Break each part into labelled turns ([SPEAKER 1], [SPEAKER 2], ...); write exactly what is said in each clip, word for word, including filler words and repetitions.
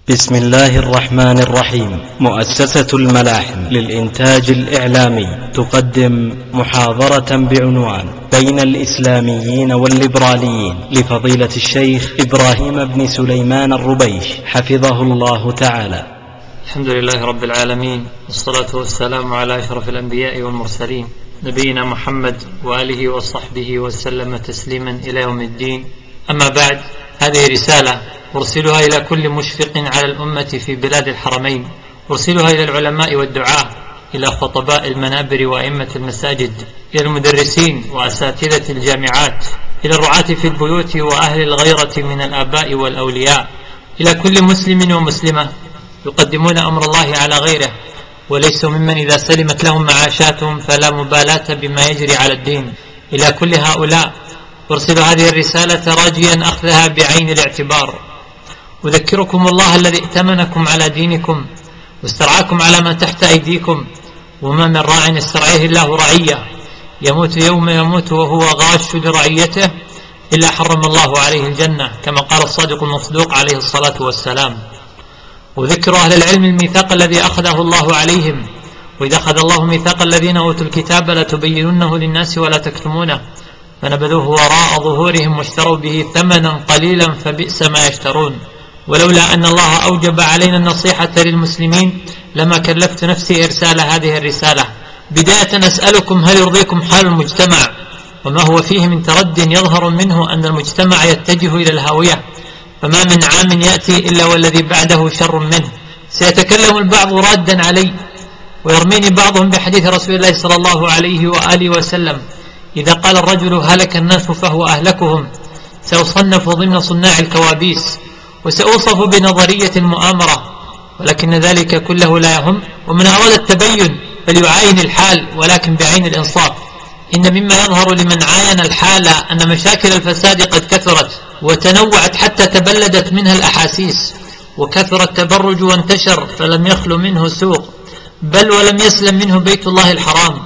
[SPEAKER 1] بسم الله الرحمن الرحيم. مؤسسة الملاحم للإنتاج الإعلامي تقدم محاضرة بعنوان بين الإسلاميين والليبراليين لفضيلة الشيخ إبراهيم بن سليمان الربيش حفظه الله تعالى.
[SPEAKER 2] الحمد لله رب العالمين، والصلاة والسلام على أشرف الأنبياء والمرسلين نبينا محمد وآله وصحبه وسلم تسليما إلى يوم الدين. أما بعد، هذه رسالة أرسلها إلى كل مشفق على الأمة في بلاد الحرمين، أرسلها إلى العلماء والدعاة، إلى خطباء المنابر وأئمة المساجد، إلى المدرسين وأساتذة الجامعات، إلى الرعاة في البيوت وأهل الغيرة من الآباء والأولياء، إلى كل مسلم ومسلمة يقدمون أمر الله على غيره، وليسوا ممن إذا سلمت لهم معاشاتهم فلا مبالاة بما يجري على الدين. إلى كل هؤلاء أرسل هذه الرسالة راجيا أخذها بعين الاعتبار. أذكركم الله الذي ائتمنكم على دينكم واسترعاكم على ما تحت أيديكم، وما من راع يسترعيه الله رعية يموت يوم يموت وهو غاش لرعيته إلا حرم الله عليه الجنة، كما قال الصادق المصدوق عليه الصلاة والسلام. وذكر أهل العلم الميثاق الذي أخذه الله عليهم، وإذا أخذ الله ميثاق الذين أوتوا الكتاب لتبيننه للناس ولا تكتمونه فنبذوه وراء ظهورهم واشتروا به ثمنا قليلا فبئس ما يشترون. ولولا أن الله أوجب علينا النصيحة للمسلمين لما كلفت نفسي إرسال هذه الرسالة. بداية أسألكم، هل يرضيكم حال المجتمع وما هو فيه من ترد يظهر منه أن المجتمع يتجه إلى الهاوية؟ فما من عام يأتي إلا والذي بعده شر منه. سيتكلم البعض رادا علي ويرميني بعضهم بحديث رسول الله صلى الله عليه وآله وسلم: إذا قال الرجل هلك الناس فهو أهلكهم. سأصنف ضمن صناع الكوابيس وسأوصف بنظرية المؤامرة، ولكن ذلك كله لا يهم. ومن أراد التبين فليعاين الحال ولكن بعين الإنصاف. إن مما يظهر لمن عاين الحال أن مشاكل الفساد قد كثرت وتنوعت حتى تبلدت منها الأحاسيس، وكثر التبرج وانتشر فلم يخل منه سوق، بل ولم يسلم منه بيت الله الحرام،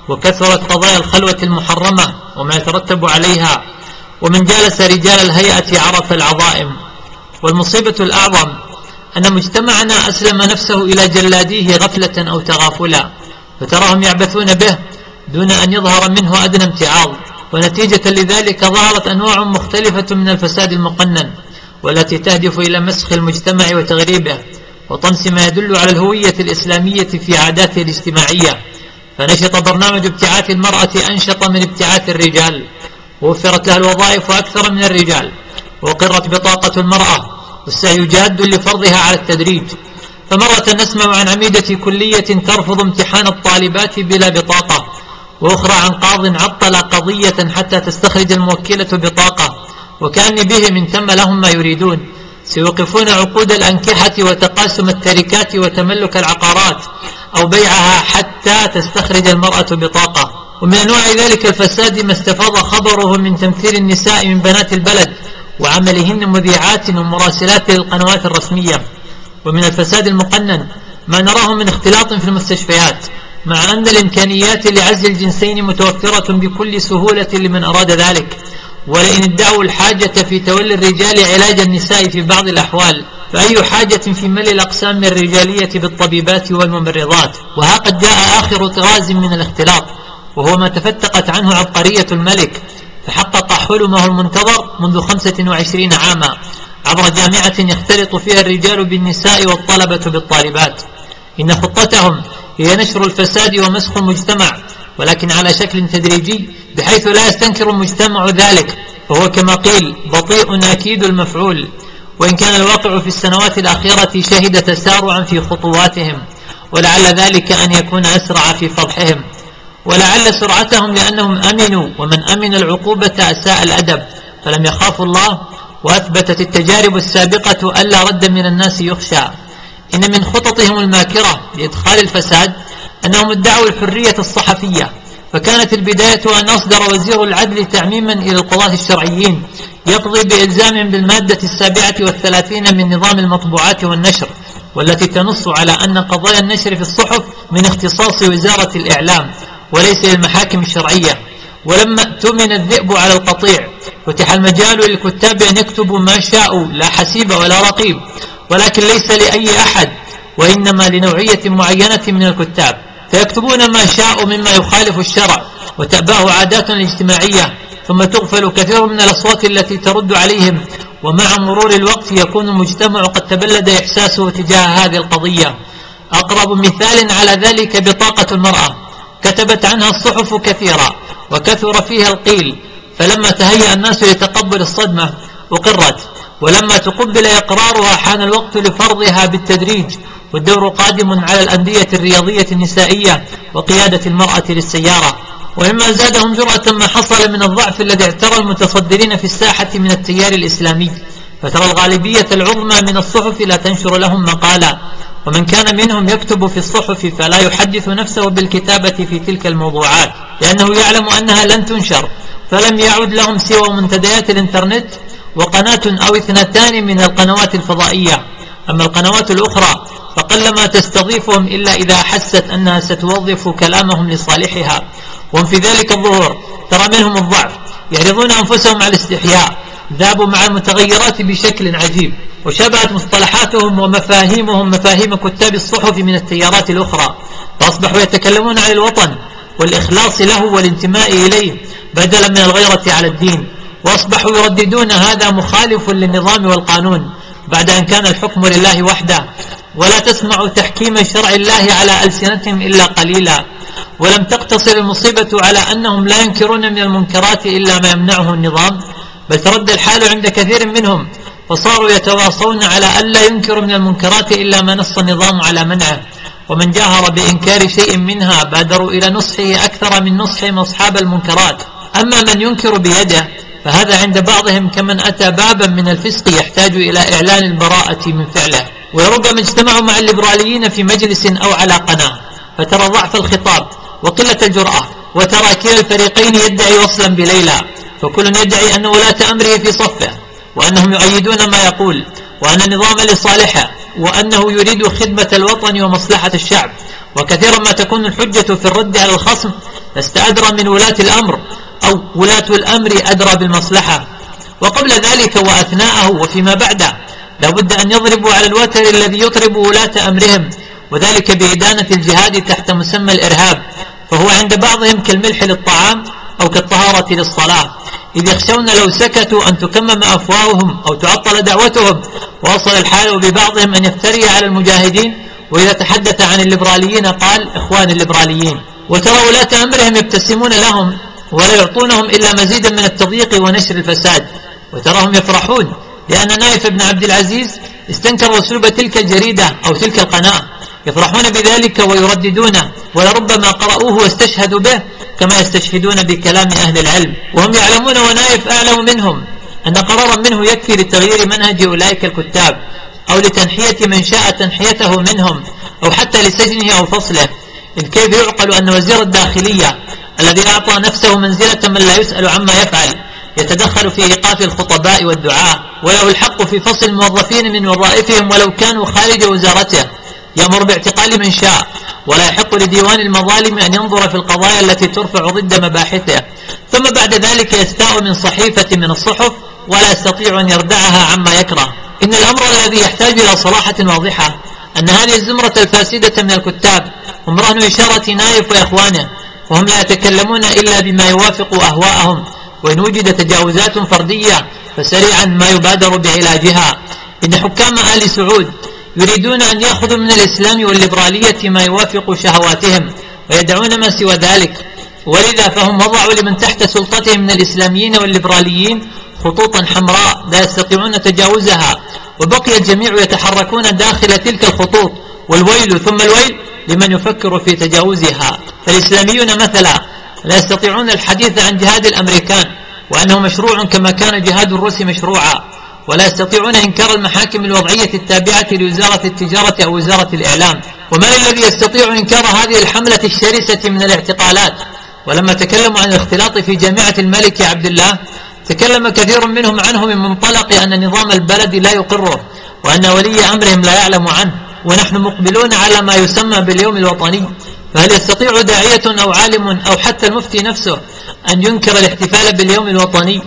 [SPEAKER 2] وكثرت قضايا الخلوة المحرمة وما يترتب عليها، ومن جالس رجال الهيئة عرف العظائم. والمصيبة الأعظم أن مجتمعنا أسلم نفسه إلى جلاديه غفلة أو تغافلا، فتراهم يعبثون به دون أن يظهر منه أدنى امتعاض. ونتيجة لذلك ظهرت أنواع مختلفة من الفساد المقنن، والتي تهدف إلى مسخ المجتمع وتغريبه وطمس ما يدل على الهوية الإسلامية في عاداته الاجتماعية. فنشط برنامج ابتعاث المرأة أنشط من ابتعاث الرجال، ووفرت لها الوظائف أكثر من الرجال، وقرت بطاقة المرأة، والسعي جاد لفرضها على التدريج. فمرة نسمع عن عميدة كلية ترفض امتحان الطالبات بلا بطاقة، وأخرى عن قاض عطل قضية حتى تستخرج الموكلة بطاقة، وكأن به من ثم لهم ما يريدون. سيوقفون عقود الأنكحة وتقاسم التركات وتملك العقارات أو بيعها حتى تستخرج المرأة بطاقة. ومن أنواع ذلك الفساد ما استفاض خبره من تمثيل النساء من بنات البلد وعملهن مذيعات ومراسلات للقنوات الرسمية. ومن الفساد المقنن ما نراه من اختلاط في المستشفيات، مع أن الإمكانيات لعزل الجنسين متوفرة بكل سهولة لمن أراد ذلك، ولئن ادعوا الحاجة في تولي الرجال علاج النساء في بعض الأحوال، فأي حاجة في ملء الأقسام الرجالية بالطبيبات والممرضات؟ وها قد جاء آخر طراز من الاختلاط، وهو ما تفتقت عنه عبقرية الملك، فحقق حلمه المنتظر منذ خمسة وعشرين عاما عبر جامعة يختلط فيها الرجال بالنساء والطلبة بالطالبات. إن خطتهم هي نشر الفساد ومسخ المجتمع، ولكن على شكل تدريجي بحيث لا يستنكر المجتمع ذلك، فهو كما قيل بطيء أكيد المفعول. وإن كان الواقع في السنوات الأخيرة شهد تسارعا في خطواتهم، ولعل ذلك أن يكون أسرع في فضحهم، ولعل سرعتهم لأنهم أمنوا، ومن أمن العقوبة أساء الأدب فلم يخافوا الله. وأثبتت التجارب السابقة ألا رد من الناس يخشى. إن من خططهم الماكرة لإدخال الفساد أنهم ادعوا الحرية الصحفية، فكانت البداية أن أصدر وزير العدل تعميما إلى القضاة الشرعيين يقضي بإلزامهم بالمادة السابعة والثلاثين من نظام المطبوعات والنشر، والتي تنص على أن قضايا النشر في الصحف من اختصاص وزارة الإعلام وليس للمحاكم الشرعية. ولما اؤتمن الذئب على القطيع فتح المجال للكتاب أن يكتبوا ما شاءوا لا حسيب ولا رقيب، ولكن ليس لأي أحد، وإنما لنوعية معينة من الكتاب، فيكتبون ما شاءوا مما يخالف الشرع وتأباه عاداتنا الاجتماعية، ثم تغفل كثير من الأصوات التي ترد عليهم، ومع مرور الوقت يكون المجتمع قد تبلد إحساسه تجاه هذه القضية. أقرب مثال على ذلك بطاقة المرأة، كتبت عنها الصحف كثيرا وكثر فيها القيل، فلما تهيأ الناس لتقبل الصدمة أقرت، ولما تقبل إقرارها حان الوقت لفرضها بالتدريج، والدور قادم على الأندية الرياضية النسائية وقيادة المرأة للسيارة. ومما زادهم جرأة ما حصل من الضعف الذي اعترى المتصدرين في الساحة من التيار الإسلامي، فترى الغالبية العظمى من الصحف لا تنشر لهم مقالا، ومن كان منهم يكتب في الصحف فلا يحدث نفسه بالكتابة في تلك الموضوعات، لأنه يعلم أنها لن تنشر، فلم يعد لهم سوى منتديات الإنترنت وقناة أو اثنتان من القنوات الفضائية. أما القنوات الأخرى فقلما تستضيفهم إلا إذا حست أنها ستوظف كلامهم لصالحها، وهم في ذلك الظهور ترى منهم الضعف، يعرضون أنفسهم على الاستحياء، ذابوا مع المتغيرات بشكل عجيب، وشبهت مصطلحاتهم ومفاهيمهم مفاهيم كتاب الصحف من التيارات الأخرى، فأصبحوا يتكلمون عن الوطن والإخلاص له والانتماء إليه بدلا من الغيرة على الدين، وأصبحوا يرددون هذا مخالف للنظام والقانون بعد أن كان الحكم لله وحده، ولا تسمع تحكيم شرع الله على ألسنتهم إلا قليلا. ولم تقتصر المصيبة على أنهم لا ينكرون من المنكرات إلا ما يمنعه النظام، بل ترد الحال عند كثير منهم، فصاروا يتواصون على ألا ينكروا من المنكرات إلا ما نص النظام على منعه، ومن جاهر بإنكار شيء منها بادروا إلى نصحه أكثر من نصحهم أصحاب المنكرات. أما من ينكر بيده فهذا عند بعضهم كمن أتى بابا من الفسق يحتاج إلى إعلان البراءة من فعله. وربما اجتمعوا مع الليبراليين في مجلس أو على قناة، فترى ضعف الخطاب وقلة الجرأة، وترى كلا الفريقين يدعي وصلا بليلى، فكل يدعي أن ولاة أمره في صفه، وأنهم يؤيدون ما يقول، وأن النظام لصالحه، وأنه يريد خدمة الوطن ومصلحة الشعب. وكثيرا ما تكون الحجة في الرد على الخصم لست أدرى من ولاة الأمر، أو ولاة الأمر أدرى بالمصلحة. وقبل ذلك وأثناءه وفيما بعده لابد أن يضربوا على الوتر الذي يطرب ولاة أمرهم، وذلك بإدانة الجهاد تحت مسمى الإرهاب، فهو عند بعضهم كالملح للطعام أو كالطهارة للصلاة، إذ يخشون لو سكتوا أن تكمم أفواههم أو تعطل دعوتهم. ووصل الحال ببعضهم أن يفتري على المجاهدين، وإذا تحدث عن الليبراليين قال إخوان الليبراليين، وترى ولاة أمرهم يبتسمون لهم ولا يعطونهم إلا مزيدا من التضييق ونشر الفساد، وتراهم يفرحون لأن نايف بن عبد العزيز استنكر أسلوب تلك الجريدة أو تلك القناة، يفرحون بذلك ويرددونه، ولربما قرأوه واستشهدوا به كما يستشهدون بكلام أهل العلم، وهم يعلمون ونايف أعلم منهم أن قرارا منه يكفي لتغيير منهج أولئك الكتاب، أو لتنحية من شاء تنحيته منهم، أو حتى لسجنه أو فصله. إذ كيف يعقل أن وزير الداخلية الذي أعطى نفسه منزلة من لا يسأل عما يفعل يتدخل في إيقاف الخطباء والدعاء، وله الحق في فصل الموظفين من وظائفهم ولو كانوا خارج وزارته، يأمر باعتقال من شاء، ولا يحق لديوان المظالم أن ينظر في القضايا التي ترفع ضد مباحثه، ثم بعد ذلك يستاء من صحيفة من الصحف ولا يستطيع أن يردعها عما يكره. إن الأمر الذي يحتاج إلى صراحة واضحة أن هذه الزمرة الفاسدة من الكتاب هم رهن إشارة نايف وإخوانه، وهم لا يتكلمون إلا بما يوافق أهواءهم، وإن وجد تجاوزات فردية فسريعا ما يبادر بعلاجها. إن حكام آل سعود يريدون أن يأخذوا من الإسلام والليبرالية ما يوافق شهواتهم ويدعون ما سوى ذلك، ولذا فهم وضعوا لمن تحت سلطتهم من الإسلاميين والليبراليين خطوطا حمراء لا يستطيعون تجاوزها، وبقي الجميع يتحركون داخل تلك الخطوط، والويل ثم الويل لمن يفكر في تجاوزها. فالإسلاميون مثلا لا يستطيعون الحديث عن جهاد الأمريكان وأنه مشروع كما كان جهاد الروس مشروعا، ولا يستطيعون إنكار المحاكم الوضعية التابعة لوزارة التجارة أو وزارة الإعلام. ومن الذي يستطيع إنكار هذه الحملة الشرسة من الاعتقالات؟ ولما تكلموا عن الاختلاط في جامعة الملك عبد الله تكلم كثير منهم عنه من منطلق أن نظام البلد لا يقره، وأن ولي أمرهم لا يعلم عنه، ونحن مقبلون على ما يسمى باليوم الوطني. فهل يستطيع داعية أو عالم أو حتى المفتي نفسه أن ينكر الاحتفال باليوم الوطني،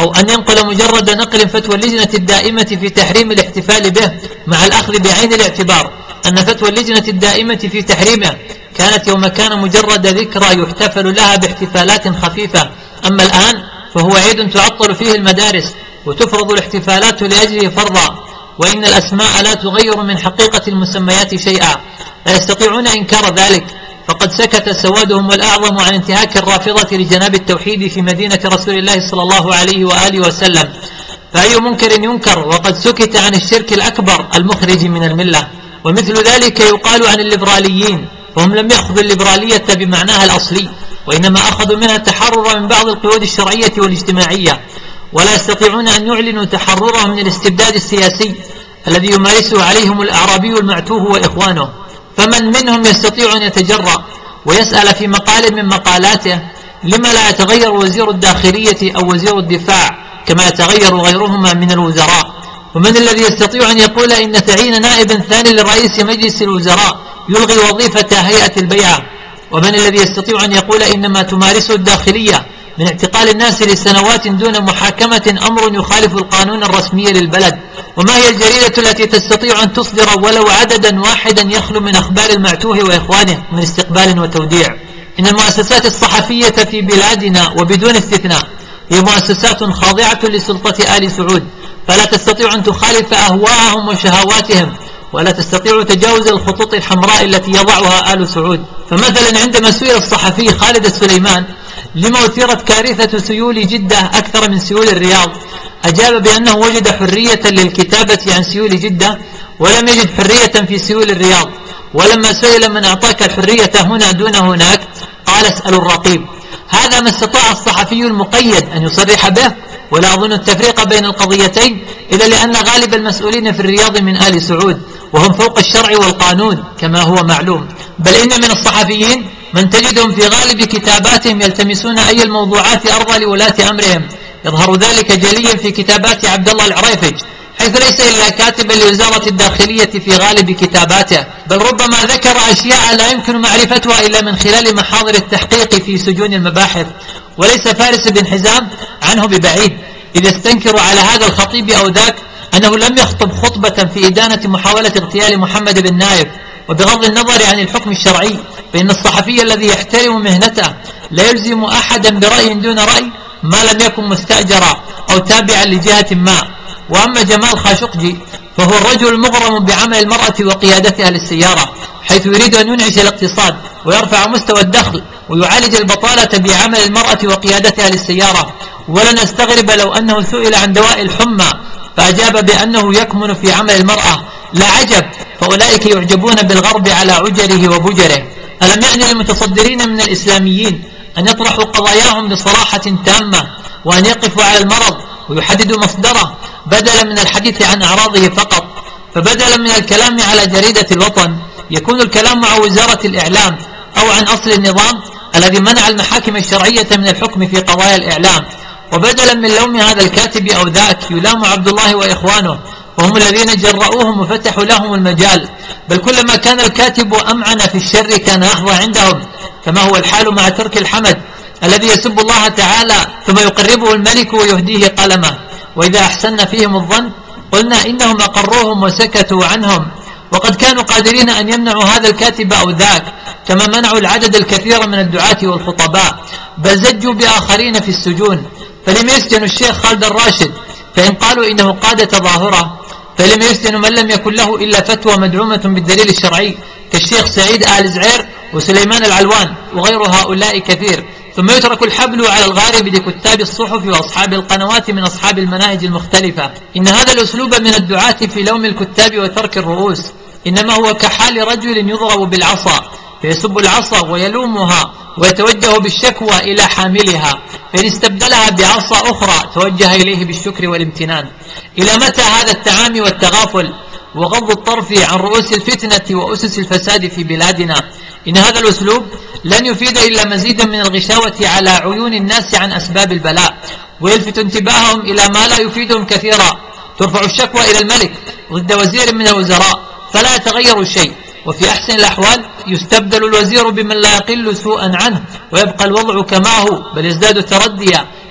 [SPEAKER 2] أو أن ينقل مجرد نقل فتوى اللجنة الدائمة في تحريم الاحتفال به مع الأخذ بعين الاعتبار أن فتوى اللجنة الدائمة في تحريمه كانت يوم كان مجرد ذكرى يحتفل لها باحتفالات خفيفة، أما الآن فهو عيد تعطل فيه المدارس وتفرض الاحتفالات لأجله فرضا، وإن الأسماء لا تغير من حقيقة المسميات شيئا. لا يستطيعون إنكار ذلك، فقد سكت سوادهم والأعظم عن انتهاك الرافضة لجناب التوحيد في مدينة رسول الله صلى الله عليه وآله وسلم، فأي منكر ينكر وقد سكت عن الشرك الأكبر المخرج من الملة. ومثل ذلك يقال عن الليبراليين، فهم لم يأخذوا الليبرالية بمعناها الأصلي، وإنما أخذوا منها التحرر من بعض القيود الشرعية والاجتماعية، ولا يستطيعون أن يعلنوا تحررهم من الاستبداد السياسي الذي يمارسه عليهم الأعرابي المعتوه وإخوانه. فمن منهم يستطيع أن يتجرأ ويسأل في مقال من مقالاته لما لا يتغير وزير الداخلية أو وزير الدفاع كما يتغير غيرهما من الوزراء؟ ومن الذي يستطيع أن يقول إن تعيين نائب ثاني لرئيس مجلس الوزراء يلغي وظيفة هيئة البيعة؟ ومن الذي يستطيع أن يقول إنما تمارسه الداخلية من اعتقال الناس لسنوات دون محاكمة أمر يخالف القانون الرسمي للبلد؟ وما هي الجريدة التي تستطيع أن تصدر ولو عددا واحدا يخلو من أخبار المعتوه وإخوانه من استقبال وتوديع؟ إن المؤسسات الصحفية في بلادنا وبدون استثناء هي مؤسسات خاضعة لسلطة آل سعود، فلا تستطيع أن تخالف أهواءهم وشهواتهم، ولا تستطيع تجاوز الخطوط الحمراء التي يضعها آل سعود. فمثلا عندما سئل الصحفي خالد السليمان لما أثيرت كارثة سيول جدة أكثر من سيول الرياض، أجاب بأنه وجد حرية للكتابة عن سيول جدة ولم يجد حرية في سيول الرياض. ولما سئل من أعطاك الحرية هنا دون هناك قال اسأل الرقيب. هذا ما استطاع الصحفي المقيد أن يصرح به، ولا أظن التفريق بين القضيتين إلا لأن غالب المسؤولين في الرياض من آل سعود وهم فوق الشرع والقانون كما هو معلوم. بل إن من الصحفيين من تجدهم في غالب كتاباتهم يلتمسون أي الموضوعات أرضى لولاة أمرهم. يظهر ذلك جليا في كتابات عبد الله العريفج، حيث ليس إلا كاتبا لوزارة الداخلية في غالب كتاباته، بل ربما ذكر أشياء لا يمكن معرفتها إلا من خلال محاضر التحقيق في سجون المباحث. وليس فارس بن حزام عنه ببعيد، إذا استنكر على هذا الخطيب أو ذاك أنه لم يخطب خطبة في إدانة محاولة اغتيال محمد بن نايف. وبغض النظر عن الحكم الشرعي فإن الصحفي الذي يحترم مهنته لا يلزم أحدا برأي دون رأي ما لم يكن مستأجرا أو تابعا لجهة ما. وأما جمال خاشقجي فهو الرجل المغرم بعمل المرأة وقيادتها للسيارة، حيث يريد أن ينعش الاقتصاد ويرفع مستوى الدخل ويعالج البطالة بعمل المرأة وقيادتها للسيارة. ولن أستغرب لو أنه سئل عن دواء الحمى فأجاب بأنه يكمن في عمل المرأة. لا عجب، فأولئك يعجبون بالغرب على عجره وبجره. ألم يعني للمتصدرين من الإسلاميين أن يطرحوا قضاياهم بصراحة تامة، وأن يقفوا على المرض ويحددوا مصدره بدلا من الحديث عن أعراضه فقط؟ فبدلا من الكلام على جريدة الوطن يكون الكلام مع وزارة الإعلام أو عن أصل النظام الذي منع المحاكم الشرعية من الحكم في قضايا الإعلام. وبدلا من لوم هذا الكاتب أو ذاك يلام عبد الله وإخوانه، وهم الذين جرؤوهم وفتحوا لهم المجال. بل كلما كان الكاتب أمعن في الشر كان أحظى عندهم، كما هو الحال مع ترك الحمد الذي يسب الله تعالى ثم يقربه الملك ويهديه قلمه. وإذا أحسن فيهم الظن قلنا إنهم أقروهم وسكتوا عنهم، وقد كانوا قادرين أن يمنعوا هذا الكاتب أو ذاك، كما منعوا العدد الكثير من الدعاة والخطباء، بل زجوا بآخرين في السجون. فلم يسجن الشيخ خالد الراشد فإن قالوا إنه قاد تظاهرة، فلم يسجن من لم يكن له إلا فتوى مدعومة بالدليل الشرعي كالشيخ سعيد آل زعير وسليمان العلوان وغير هؤلاء كثير. ثم يترك الحبل على الغارب لكتاب الصحف وأصحاب القنوات من أصحاب المناهج المختلفة. إن هذا الأسلوب من الدعاة في لوم الكتاب وترك الرؤوس إنما هو كحال رجل يضرب بالعصا فيسب العصا ويلومها ويتوجه بالشكوى إلى حاملها، فإن استبدلها بعصا أخرى توجه إليه بالشكر والامتنان. إلى متى هذا التعامي والتغافل وغض الطرف عن رؤوس الفتنة وأسس الفساد في بلادنا؟ إن هذا الأسلوب لن يفيد إلا مزيدا من الغشاوة على عيون الناس عن أسباب البلاء، ويلفت انتباههم إلى ما لا يفيدهم كثيرا. ترفع الشكوى إلى الملك ضد وزير من الوزراء فلا يتغير شيء، وفي أحسن الأحوال يستبدل الوزير بمن لا يقل سوءا عنه ويبقى الوضع كما هو بل يزداد ترديا،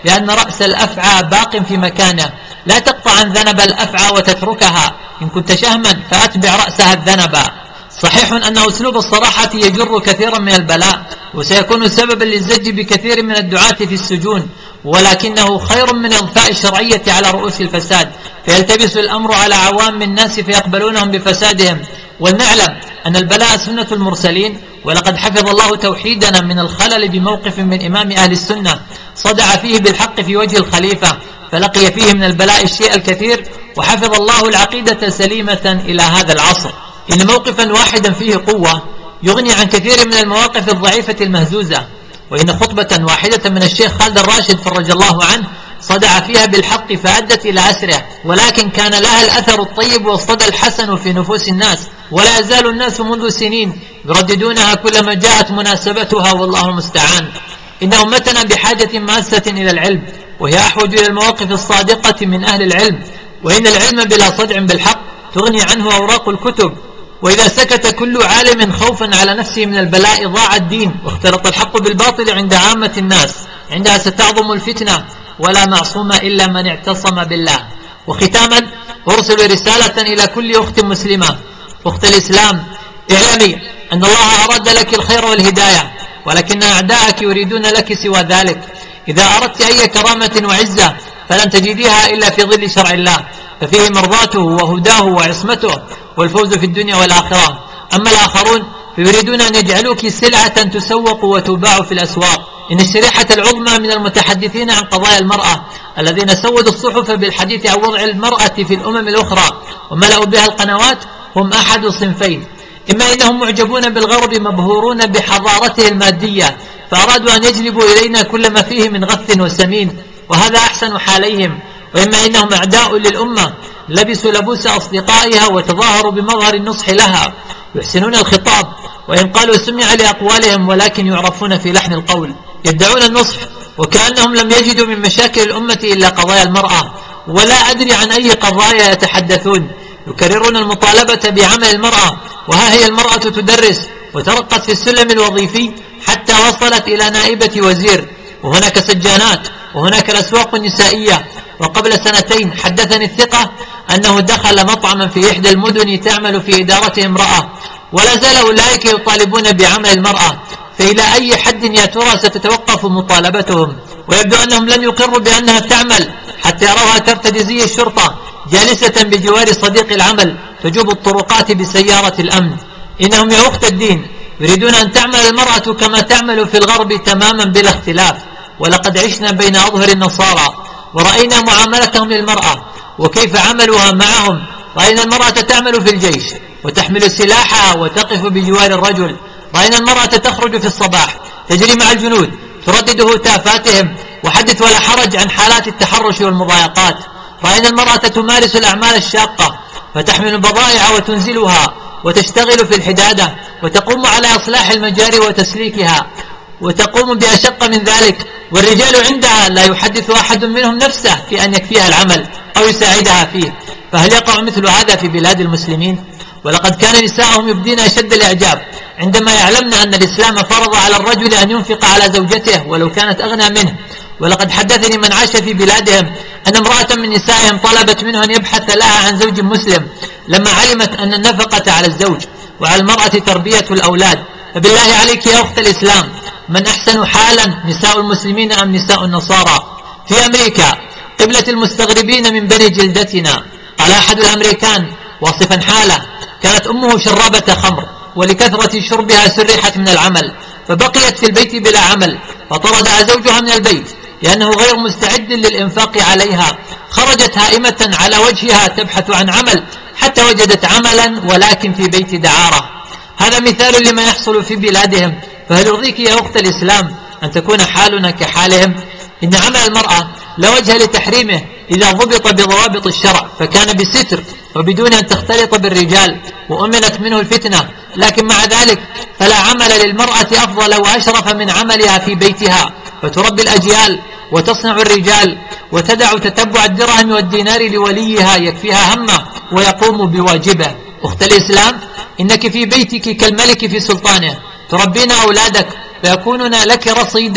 [SPEAKER 2] بأن رأس الأفعى باق في مكانه، لا تقطع عن ذنب الأفعى وتتركها، إن كنت شهما فأتبع رأسها الذنب. صحيح أن أسلوب الصراحة يجر كثيرا من البلاء، وسيكون سببا للزج بكثير من الدعاة في السجون، ولكنه خير من إضفاء الشرعية على رؤوس الفساد، فيلتبس الأمر على عوام الناس فيقبلونهم بفسادهم. ولنعلم أن البلاء سنة المرسلين، ولقد حفظ الله توحيدنا من الخلل بموقف من إمام أهل السنة صدع فيه بالحق في وجه الخليفة، فلقي فيه من البلاء الشيء الكثير، وحفظ الله العقيدة سليمة إلى هذا العصر. إن موقفا واحدا فيه قوة يغني عن كثير من المواقف الضعيفة المهزوزة، وإن خطبة واحدة من الشيخ خالد الراشد فرج الله عنه صدع فيها بالحق فأدت إلى أسره، ولكن كان لها الأثر الطيب والصدى الحسن في نفوس الناس، ولا يزال الناس منذ سنين يرددونها كلما جاءت مناسبتها، والله المستعان. إن أمتنا بحاجة ماسة إلى العلم، وهي أحوج إلى المواقف الصادقة من أهل العلم، وإن العلم بلا صدع بالحق تغني عنه أوراق الكتب، وإذا سكت كل عالم خوفا على نفسه من البلاء ضاع الدين، واختلط الحق بالباطل عند عامة الناس، عندها ستعظم الفتنة، ولا معصوم إلا من اعتصم بالله. وختاما أرسل رسالة إلى كل أخت مسلمة. أخت الإسلام، اعلمي أن الله أراد لك الخير والهداية، ولكن أعداءك يريدون لك سوى ذلك. إذا أردت أي كرامة وعزة فلن تجديها إلا في ظل شرع الله، ففيه مرضاته وهداه وعصمته والفوز في الدنيا والآخرة. أما الآخرون فيريدون أن يجعلوك سلعة تسوق وتباع في الأسواق. إن الشريحة العظمى من المتحدثين عن قضايا المرأة الذين سودوا الصحف بالحديث عن وضع المرأة في الأمم الأخرى وملأوا بها القنوات هم أحد صنفين: إما إنهم معجبون بالغرب مبهورون بحضارته المادية فأرادوا أن يجلبوا إلينا كل ما فيه من غث وسمين، وهذا أحسن حاليهم، وإما إنهم أعداء للأمة لبسوا لبوس أصدقائها وتظاهروا بمظهر النصح لها، يحسنون الخطاب وإن قالوا سمع لأقوالهم ولكن يعرفون في لحن القول، يدعون النصح وكأنهم لم يجدوا من مشاكل الأمة إلا قضايا المرأة، ولا أدري عن أي قضايا يتحدثون. يكررون المطالبة بعمل المرأة، وها هي المرأة تدرس وترقت في السلم الوظيفي حتى وصلت إلى نائبة وزير، وهناك سجانات، وهناك الأسواق النسائية. وقبل سنتين حدثني الثقة أنه دخل مطعما في إحدى المدن تعمل في إدارته امرأة، ولا زال أولئك يطالبون بعمل المرأة، فإلى أي حد يا ترى ستتوقف مطالبتهم؟ ويبدو أنهم لن يقروا بأنها تعمل حتى يروها ترتدي زي الشرطة جالسة بجوار صديق العمل تجوب الطرقات بسيارة الأمن. إنهم يا أخت الدين يريدون أن تعمل المرأة كما تعمل في الغرب تماما بلا اختلاف، ولقد عشنا بين أظهر النصارى ورأينا معاملتهم للمرأة وكيف عملوها معهم. رأينا المرأة تعمل في الجيش وتحمل سلاحها وتقف بجوار الرجل، رأينا المرأة تخرج في الصباح تجري مع الجنود تردد هتافاتهم وحدث ولا حرج عن حالات التحرش والمضايقات، رأينا المرأة تمارس الأعمال الشاقة فتحمل البضائع وتنزلها وتشتغل في الحدادة وتقوم على إصلاح المجاري وتسليكها وتقوم بأشق من ذلك، والرجال عندها لا يحدث أحد منهم نفسه في أن يكفيها العمل أو يساعدها فيه. فهل يقع مثل هذا في بلاد المسلمين؟ ولقد كان نساءهم يبدين أشد الإعجاب عندما يعلمن أن الإسلام فرض على الرجل أن ينفق على زوجته ولو كانت أغنى منه. ولقد حدثني من عاش في بلادهم أن امرأة من نسائهم طلبت منه أن يبحث لها عن زوج مسلم لما علمت أن النفقة على الزوج وعلى المرأة تربية الأولاد. فبالله عليك يا أخت الإسلام، من أحسن حالا نساء المسلمين أم نساء النصارى؟ في أمريكا قبلة المستغربين من بني جلدتنا قال أحد الأمريكان واصفا حاله: كانت أمه شرابة خمر ولكثرة شربها سرحت من العمل فبقيت في البيت بلا عمل، فطردها زوجها من البيت لأنه غير مستعد للإنفاق عليها. خرجت هائمة على وجهها تبحث عن عمل حتى وجدت عملا ولكن في بيت دعارة. هذا مثال لما يحصل في بلادهم. فهل يرضيك يا أخت الإسلام أن تكون حالنا كحالهم؟ إن عمل المرأة لا وجه لتحريمه إذا ضبط بضوابط الشرع فكان بستر وبدون أن تختلط بالرجال وأمنت منه الفتنة، لكن مع ذلك فلا عمل للمرأة أفضل وأشرف من عملها في بيتها، فتربي الأجيال وتصنع الرجال وتدع تتبع الدرهم والدينار لوليها يكفيها همه ويقوم بواجبه. أخت الإسلام، إنك في بيتك كالملك في سلطانه، تربين أولادك فيكونون لك رصيدا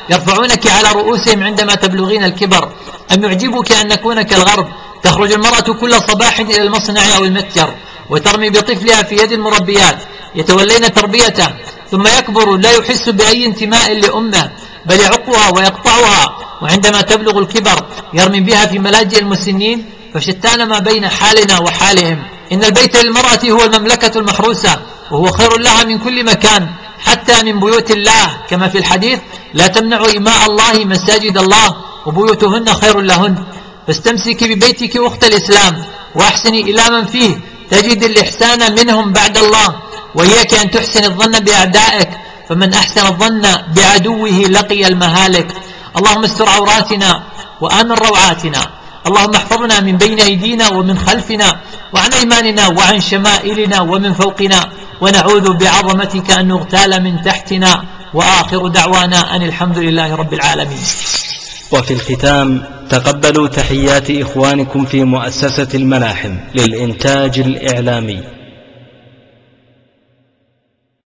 [SPEAKER 2] يرفعونك على رؤوسهم عندما تبلغين الكبر. أم يعجبك أن نكون كالغرب؟ تخرج المرأة كل صباح إلى المصنع أو المتجر وترمي بطفلها في يد المربيات يتولين تربيته، ثم يكبر لا يحس بأي انتماء لأمه بل يعقها ويقطعها، وعندما تبلغ الكبر يرمي بها في ملاجئ المسنين. فشتان ما بين حالنا وحالهم. إن البيت للمرأة هو المملكة المحروسة، وهو خير لها من كل مكان حتى من بيوت الله، كما في الحديث: لا تمنعوا إماء الله مساجد الله وبيوتهن خير لهن. فاستمسكي ببيتك أخت الإسلام وأحسني إلى من فيه تجد الإحسان منهم بعد الله، وإياك أن تحسن الظن بأعدائك، فمن أحسن الظن بعدوه لقي المهالك. اللهم استر عوراتنا وآمن روعاتنا، اللهم احفظنا من بين أيدينا ومن خلفنا وعن أيماننا وعن شمائلنا ومن فوقنا، ونعوذ بعظمتك أن نغتال من تحتنا. وآخر دعوانا أن الحمد لله رب العالمين.
[SPEAKER 1] وفي الختام تقبلوا تحيات إخوانكم في مؤسسة الملاحم للإنتاج الإعلامي.